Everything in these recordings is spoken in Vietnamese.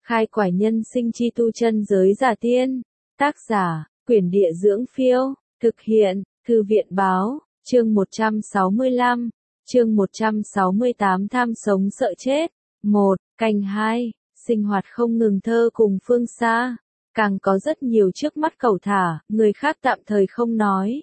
Khai quải nhân sinh chi tu chân giới giả tiên. Tác giả, Quyển Địa Dưỡng Phiêu. Thực hiện, Thư viện Báo. Chương 165. Chương 168 tham sống sợ chết. 1. Canh 2. Sinh hoạt không ngừng thơ cùng phương xa. Càng có rất nhiều trước mắt cẩu thả, người khác tạm thời không nói.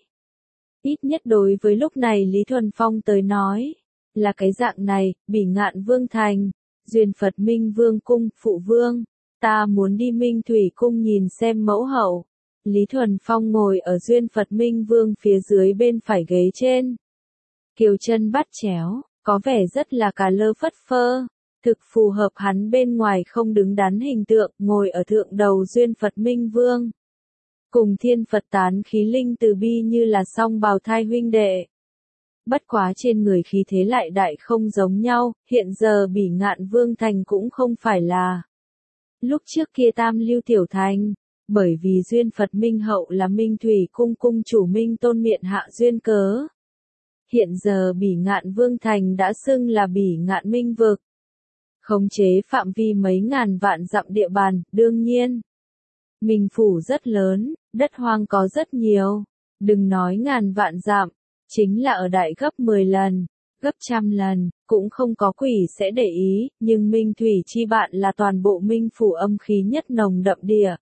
Ít nhất đối với lúc này Lý Thuần Phong tới nói. Là cái dạng này, Bỉ Ngạn Vương Thành. Duyên Phật Minh Vương Cung, Phụ Vương. Ta muốn đi Minh Thủy Cung nhìn xem mẫu hậu. Lý Thuần Phong ngồi ở Duyên Phật Minh Vương phía dưới bên phải ghế trên. Kiều chân bắt chéo, có vẻ rất là cà lơ phất phơ. Thực phù hợp hắn bên ngoài không đứng đắn hình tượng, ngồi ở thượng đầu Duyên Phật Minh Vương. Cùng Thiên Phật tán khí linh từ bi như là song bào thai huynh đệ. Bất quá trên người khí thế lại đại không giống nhau, hiện giờ Bỉ Ngạn Vương Thành cũng không phải là lúc trước kia Tam Lưu Tiểu Thành, bởi vì Duyên Phật Minh Hậu là Minh Thủy Cung cung chủ Minh Tôn miện hạ duyên cớ. Hiện giờ Bỉ Ngạn Vương Thành đã xưng là Bỉ Ngạn Minh Vực. Khống chế phạm vi mấy ngàn vạn dặm địa bàn, đương nhiên. Minh Phủ rất lớn, đất hoang có rất nhiều. Đừng nói ngàn vạn dặm, chính là ở đại gấp 10 lần, gấp trăm lần, cũng không có quỷ sẽ để ý, nhưng Minh Thủy chi bạn là toàn bộ Minh Phủ âm khí nhất nồng đậm địa.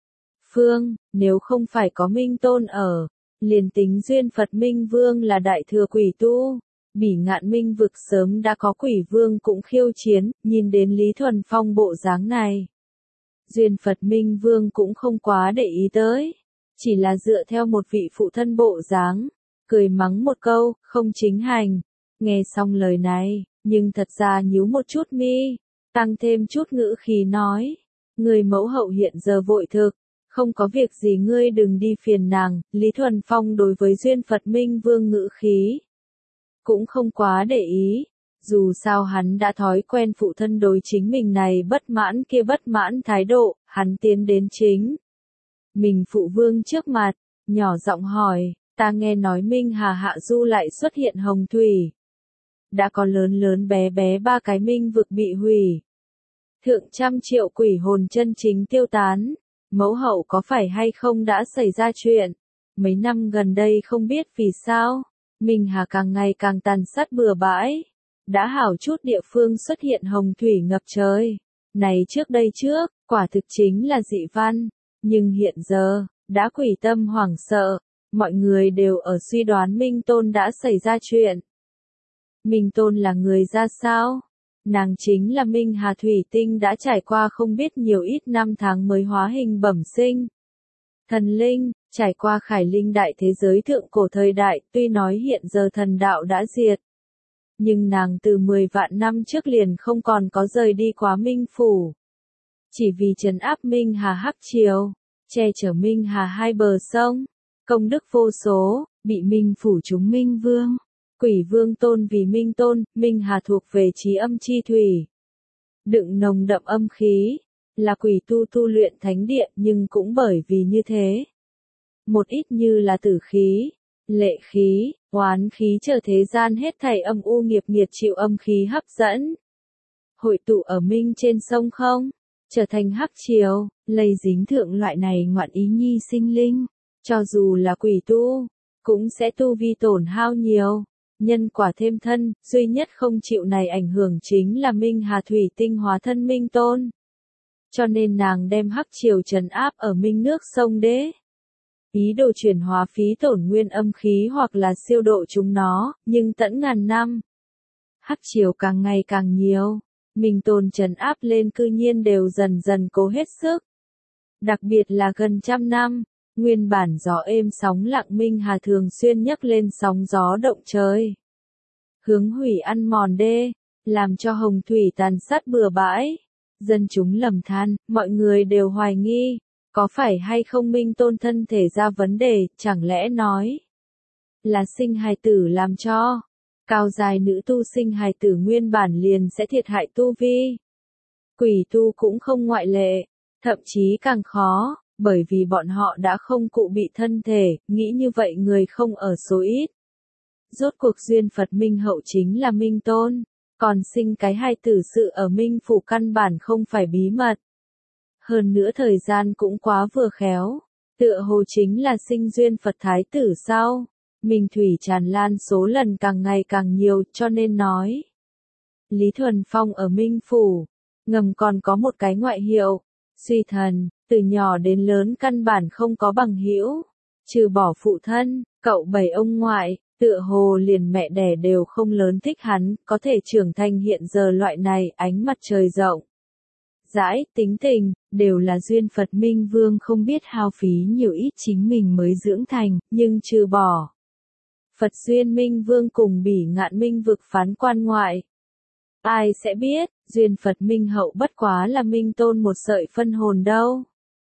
Phương, nếu không phải có Minh Tôn ở, liền tính Duyên Phật Minh Vương là đại thừa quỷ tu, Bỉ Ngạn Minh Vực sớm đã có quỷ vương cũng khiêu chiến, nhìn đến Lý Thuần Phong bộ dáng này. Duyên Phật Minh Vương cũng không quá để ý tới, chỉ là dựa theo một vị phụ thân bộ dáng, cười mắng một câu, không chính hành. Nghe xong lời này, nhưng thật ra nhíu một chút mi, tăng thêm chút ngữ khí nói, người mẫu hậu hiện giờ vội thực, không có việc gì ngươi đừng đi phiền nàng. Lý Thuần Phong đối với Duyên Phật Minh Vương ngữ khí cũng không quá để ý, dù sao hắn đã thói quen phụ thân đối chính mình này bất mãn kia bất mãn thái độ, hắn tiến đến chính mình phụ vương trước mặt, nhỏ giọng hỏi, ta nghe nói Minh Hà hạ du lại xuất hiện hồng thủy. Đã có lớn lớn bé bé ba cái minh vực bị hủy. Thượng trăm triệu quỷ hồn chân chính tiêu tán. Mẫu hậu có phải hay không đã xảy ra chuyện? Mấy năm gần đây không biết vì sao, Minh Hà càng ngày càng tàn sát bừa bãi. Đã hảo chút địa phương xuất hiện hồng thủy ngập trời. Này trước đây trước, quả thực chính là dị văn. Nhưng hiện giờ, đã quỷ tâm hoảng sợ. Mọi người đều ở suy đoán Minh Tôn đã xảy ra chuyện. Minh Tôn là người ra sao? Nàng chính là Minh Hà Thủy Tinh đã trải qua không biết nhiều ít năm tháng mới hóa hình bẩm sinh. Thần linh, trải qua khải linh đại thế giới thượng cổ thời đại, tuy nói hiện giờ thần đạo đã diệt. Nhưng nàng từ 10 vạn năm trước liền không còn có rời đi quá Minh Phủ. Chỉ vì trấn áp Minh Hà Hắc Triều, che chở Minh Hà hai bờ sông, công đức vô số, bị Minh Phủ chúng Minh Vương. Quỷ Vương tôn vì Minh Tôn, Minh Hà thuộc về trí âm chi thủy. Đựng nồng đậm âm khí, là quỷ tu luyện thánh địa nhưng cũng bởi vì như thế. Một ít như là tử khí, lệ khí, oán khí trở thế gian hết thảy âm u nghiệp nghiệt chịu âm khí hấp dẫn. Hội tụ ở Minh trên sông không, trở thành hắc triều, lây dính thượng loại này ngoạn ý nhi sinh linh. Cho dù là quỷ tu, cũng sẽ tu vi tổn hao nhiều. Nhân quả thêm thân, duy nhất không chịu này ảnh hưởng chính là Minh Hà Thủy Tinh hóa thân Minh Tôn. Cho nên nàng đem hắc triều trấn áp ở Minh nước sông đế. Ý đồ chuyển hóa phí tổn nguyên âm khí hoặc là siêu độ chúng nó, nhưng tận ngàn năm. Hắc triều càng ngày càng nhiều, Minh Tôn trấn áp lên cư nhiên đều dần dần cố hết sức. Đặc biệt là gần trăm năm. Nguyên bản gió êm sóng lặng Minh Hà thường xuyên nhấc lên sóng gió động trời. Hướng hủy ăn mòn đê, làm cho hồng thủy tàn sát bừa bãi. Dân chúng lầm than, mọi người đều hoài nghi, có phải hay không Minh Tôn thân thể ra vấn đề, chẳng lẽ nói là sinh hài tử làm cho. Cao dài nữ tu sinh hài tử nguyên bản liền sẽ thiệt hại tu vi. Quỷ tu cũng không ngoại lệ, thậm chí càng khó. Bởi vì bọn họ đã không cụ bị thân thể, nghĩ như vậy người không ở số ít. Rốt cuộc Duyên Phật Minh Hậu chính là Minh Tôn, còn sinh cái hai tử sự ở Minh Phủ căn bản không phải bí mật. Hơn nữa thời gian cũng quá vừa khéo. Tựa hồ chính là sinh duyên Phật Thái tử sau. Minh thủy tràn lan số lần càng ngày càng nhiều cho nên nói. Lý Thuần Phong ở Minh Phủ, ngầm còn có một cái ngoại hiệu, suy thần, từ nhỏ đến lớn căn bản không có bằng hữu, trừ bỏ phụ thân, cậu bảy ông ngoại, tựa hồ liền mẹ đẻ đều không lớn thích hắn, có thể trưởng thành hiện giờ loại này ánh mặt trời rộng. Dãi, tính tình, đều là duyên Phật Minh Vương không biết hao phí nhiều ít chính mình mới dưỡng thành, nhưng trừ bỏ. Phật duyên Minh Vương cùng Bỉ Ngạn Minh vực phán quan ngoại. Ai sẽ biết, duyên Phật Minh Hậu bất quá là Minh Tôn một sợi phân hồn đâu.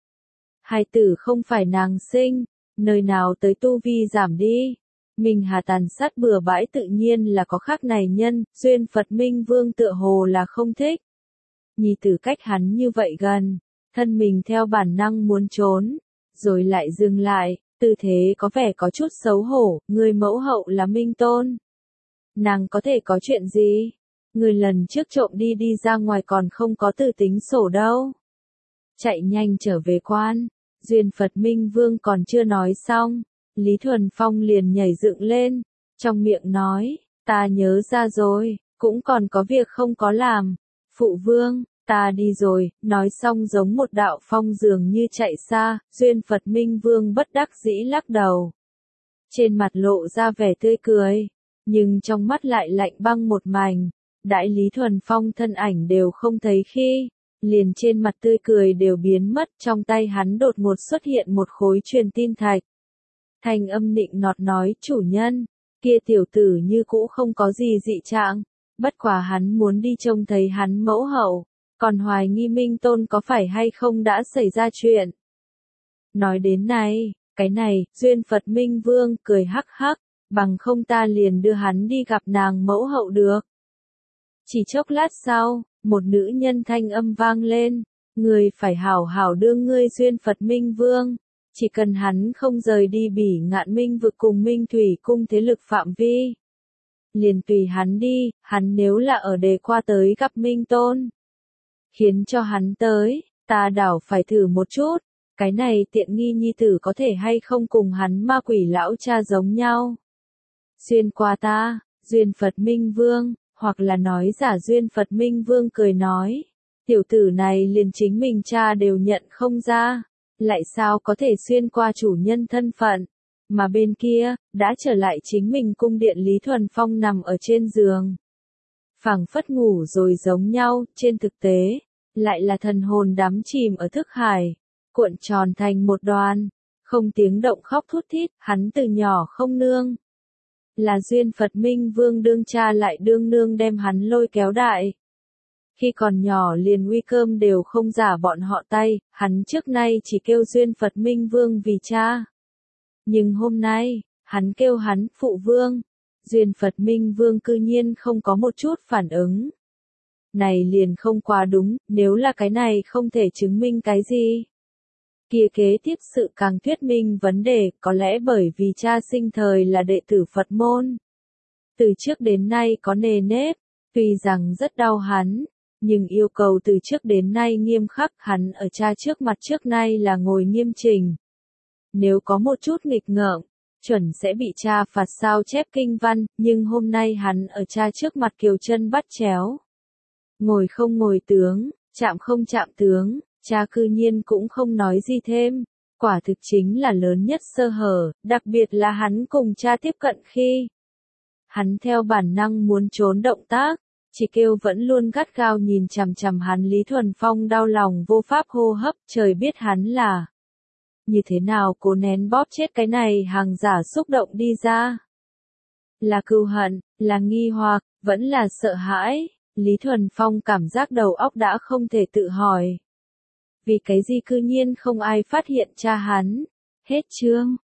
Hài tử không phải nàng sinh, nơi nào tới tu vi giảm đi. Minh Hà tàn sát bừa bãi tự nhiên là có khác này nhân, duyên Phật Minh Vương tựa hồ là không thích. Nhi tử cách hắn như vậy gần, thân mình theo bản năng muốn trốn, rồi lại dừng lại, tư thế có vẻ có chút xấu hổ, người mẫu hậu là Minh Tôn. Nàng có thể có chuyện gì? Người lần trước trộm đi ra ngoài còn không có từ tính sổ đâu. Chạy nhanh trở về quan, duyên Phật Minh Vương còn chưa nói xong, Lý Thuần Phong liền nhảy dựng lên, trong miệng nói, ta nhớ ra rồi, cũng còn có việc không có làm. Phụ vương, ta đi rồi, nói xong giống một đạo phong dường như chạy xa, duyên Phật Minh Vương bất đắc dĩ lắc đầu. Trên mặt lộ ra vẻ tươi cười, nhưng trong mắt lại lạnh băng một mảnh, đại Lý Thuần Phong thân ảnh đều không thấy khi, liền trên mặt tươi cười đều biến mất, trong tay hắn đột ngột xuất hiện một khối truyền tin thạch. Thanh âm nịnh nọt nói, chủ nhân, kia tiểu tử như cũ không có gì dị trạng. Bất quá hắn muốn đi trông thấy hắn mẫu hậu, còn hoài nghi Minh Tôn có phải hay không đã xảy ra chuyện. Nói đến này, cái này, duyên Phật Minh Vương cười hắc hắc, bằng không ta liền đưa hắn đi gặp nàng mẫu hậu được. Chỉ chốc lát sau, một nữ nhân thanh âm vang lên, người phải hảo hảo đưa ngươi duyên Phật Minh Vương, chỉ cần hắn không rời đi Bỉ Ngạn Minh vực cùng Minh Thủy cung thế lực phạm vi. Liền tùy hắn đi, hắn nếu là ở đề qua tới gặp Minh Tôn. Khiến cho hắn tới, ta đảo phải thử một chút, cái này tiện nghi nhi tử có thể hay không cùng hắn ma quỷ lão cha giống nhau. Xuyên qua ta, duyên Phật Minh Vương, hoặc là nói giả duyên Phật Minh Vương cười nói, tiểu tử này liền chính mình cha đều nhận không ra, lại sao có thể xuyên qua chủ nhân thân phận. Mà bên kia, đã trở lại chính mình cung điện Lý Thuần Phong nằm ở trên giường. Phảng phất ngủ rồi giống nhau, trên thực tế, lại là thần hồn đắm chìm ở thức hải, cuộn tròn thành một đoàn, không tiếng động khóc thút thít, hắn từ nhỏ không nương. Là duyên Phật Minh Vương đương cha lại đương nương đem hắn lôi kéo đại. Khi còn nhỏ liền uy cơm đều không giả bọn họ tay, hắn trước nay chỉ kêu duyên Phật Minh Vương vì cha. Nhưng hôm nay, hắn kêu hắn phụ vương, duyên Phật Minh Vương cư nhiên không có một chút phản ứng. Này liền không quá đúng, nếu là cái này không thể chứng minh cái gì. Kia kế tiếp sự càng thuyết minh vấn đề, có lẽ bởi vì cha sinh thời là đệ tử Phật môn. Từ trước đến nay có nề nếp, tuy rằng rất đau hắn, nhưng yêu cầu từ trước đến nay nghiêm khắc, hắn ở cha trước mặt trước nay là ngồi nghiêm chỉnh. Nếu có một chút nghịch ngợm, chuẩn sẽ bị cha phạt sao chép kinh văn, nhưng hôm nay hắn ở cha trước mặt kiều chân bắt chéo. Ngồi không ngồi tướng, chạm không chạm tướng, cha cư nhiên cũng không nói gì thêm, quả thực chính là lớn nhất sơ hở, đặc biệt là hắn cùng cha tiếp cận khi. Hắn theo bản năng muốn trốn động tác, chỉ kêu vẫn luôn gắt gao nhìn chằm chằm hắn. Lý Thuần Phong đau lòng vô pháp hô hấp, trời biết hắn là như thế nào cố nén bóp chết cái này hàng giả xúc động đi ra. Là cừu hận, là nghi hoặc, vẫn là sợ hãi, Lý Thuần Phong cảm giác đầu óc đã không thể tự hỏi. Vì cái gì cư nhiên không ai phát hiện cha hắn. Hết chương.